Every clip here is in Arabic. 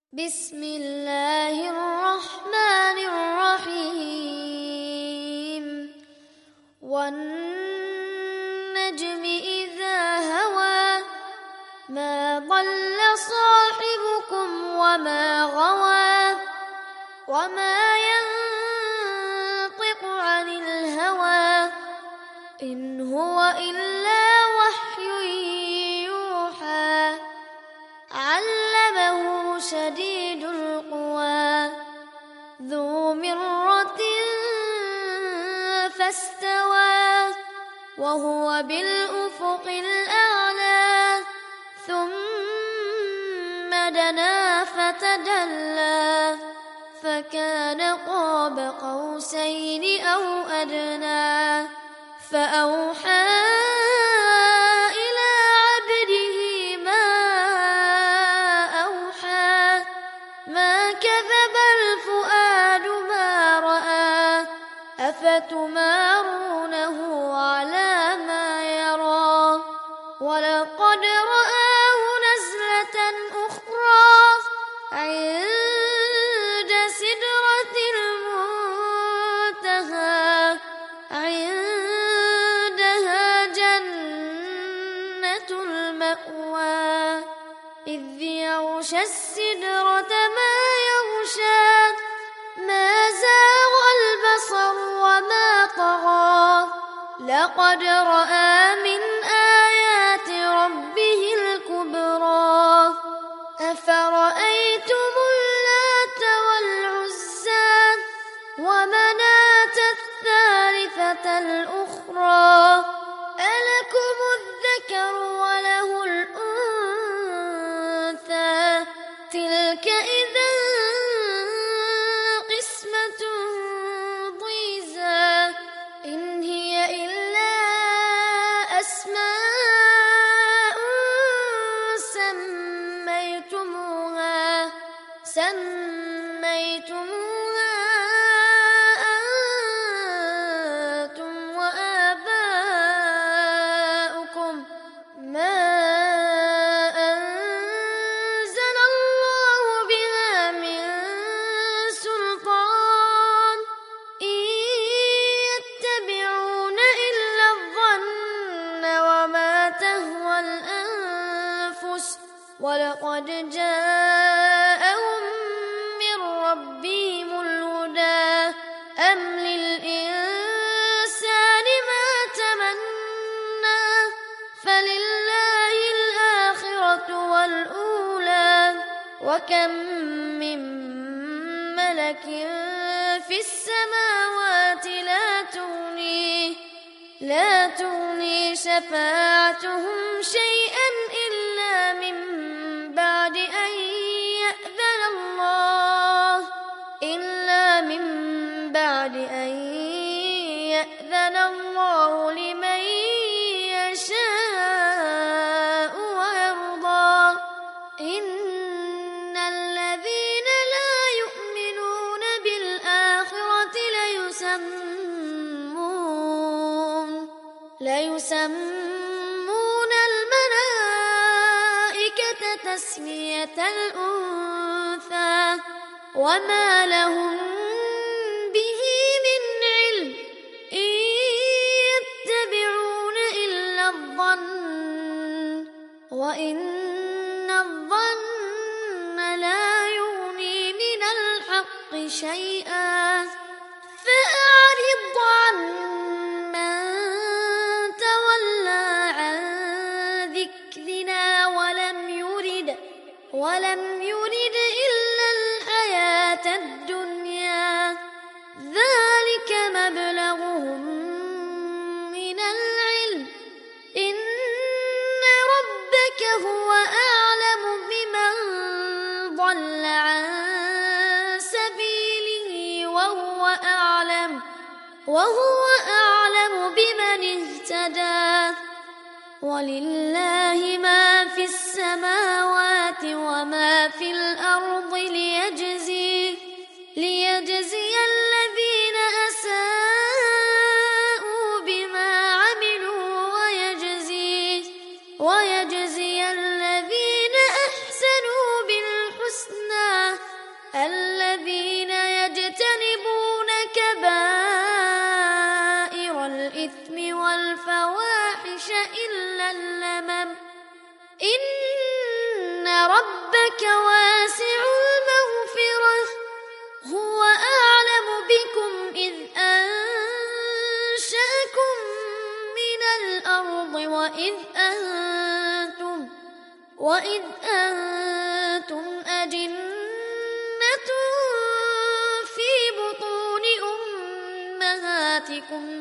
بسم الله الرحمن الرحيم والنجم إذا هوى ما ضل صاحبكم وما غوى وما ينطق عن الهوى إن هو إلا وحي يوحى علمه شديد القوى ذو مرة فاستوى وهو بالأفق الأعلى ثم دنا فتدلى فكان قاب قوسين أو أدنى فأوحى إلى عبده ما أوحى ما كذب الفؤاد ما رأى أفتمارونه على ما يرى ولقد رآه نزلة أخرى عند سدرة المنتهى عندها جنة المأوى إذ يغشى السدرة ما يغشى ما زاغ البصر وما طغى لقد رأى من آيات ربه الكبرى أفرأيتم اللات والعزى ومناة الثالثة الأخرى ألكم الذكر وله الأنثى تلك إذا قسمة ضيزى إن هي إلا أسماء سميتموها أنتم وآباؤكم ما أنزل الله بها من سلطان إن يتبعون إلا الظن وما تهوى الأنفس ولقد جاءهم من ربهم الهدى أم للإنسان ما تمنى فلله الآخرة والأولى وكم من ملك في السماوات لا تغني شفاعتهم شيئا إلا من بعد أن يأذن الله لمن يشاء ويرضى إن الذين لا يؤمنون بالآخرة ليسمون الملائكة تسمية الأنثى وما لهم به من علم إن يتبعون إلا الظن وإن الظن لا يغني من الحق شيئا فأعرض عمن تولى عن ذكرنا ولم يرد إلا الحياة الدنيا ذلك مبلغهم من العلم إن ربك هو أعلم بمن ضل عن سبيله وهو أعلم بمن اهتدى ولله ما في السماوات وما في الأرض ليجزي الذين أساءوا بما عملوا ويجزي الذين أحسنوا بالحسنى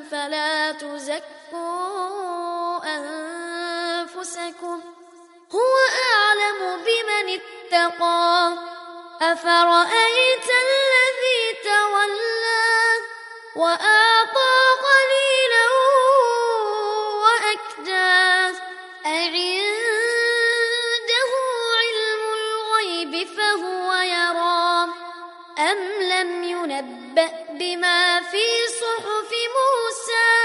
فلا تزكوا أنفسكم هو أعلم بمن اتقى أفرأيت الذي تولى وأعطى قليلا وأكدى أعنده علم الغيب فهو يرى أم لم ينبأ بما في صحف موسى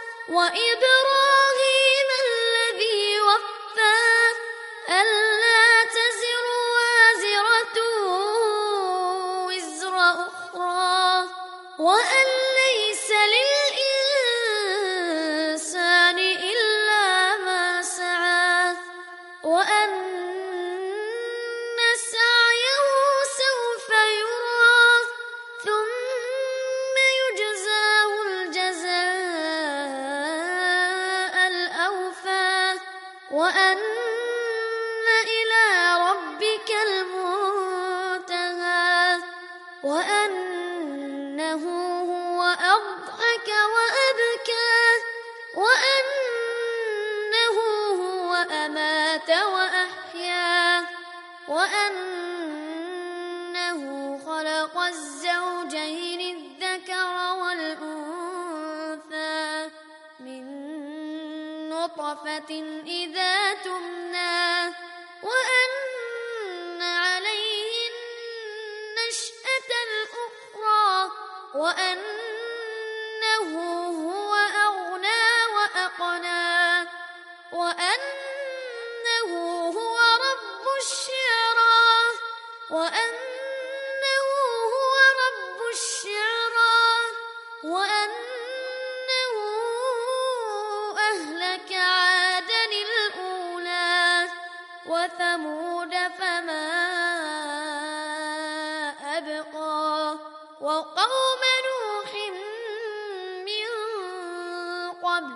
وإبراهيم الذي وفى ألا تزر وازرة وزر أخرى وأن ليس للإنسان إلا ما سعى وأن سعيه سوف يرى ثم يجزاه الجزاء الأوفى وأن إلى ربك المنتهى وأنه هو أضحك وأبكى وأنه هو أمات وأحيا وأنه خلق الزوجين الذكر والأنثى من نطفة إذا تمنى وأن عليه النشأة الأخرى وأنه هو أغنى وأقنى وأنه هو رب الشعرى وأنه هو رب الشعرى وأنه أهلك عادا الأولى وثمود فما أبقى وقوم نوح من قبل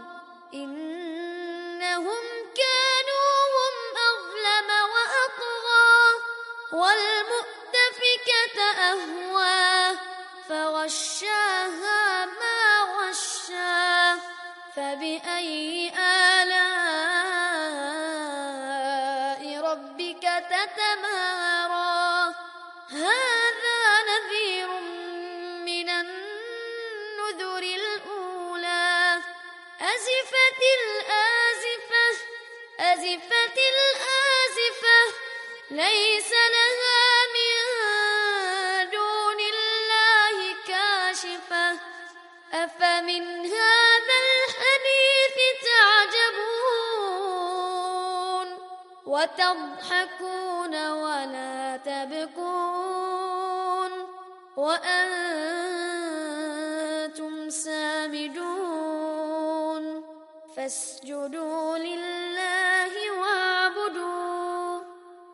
إنهم كانوا هم أظلم وأطغى والمؤتفكة أهوى فغشاها ما غشى فبأي آلاء ربك تتمارى هذا نذير من النذر الأولى أزفت الآزفة أزفت الآزفة ليس لها من دون الله كاشفة أفمن هذا الحديث تعجبون وتضحكون ولا تبكون وأنتم سامدون فاسجدوا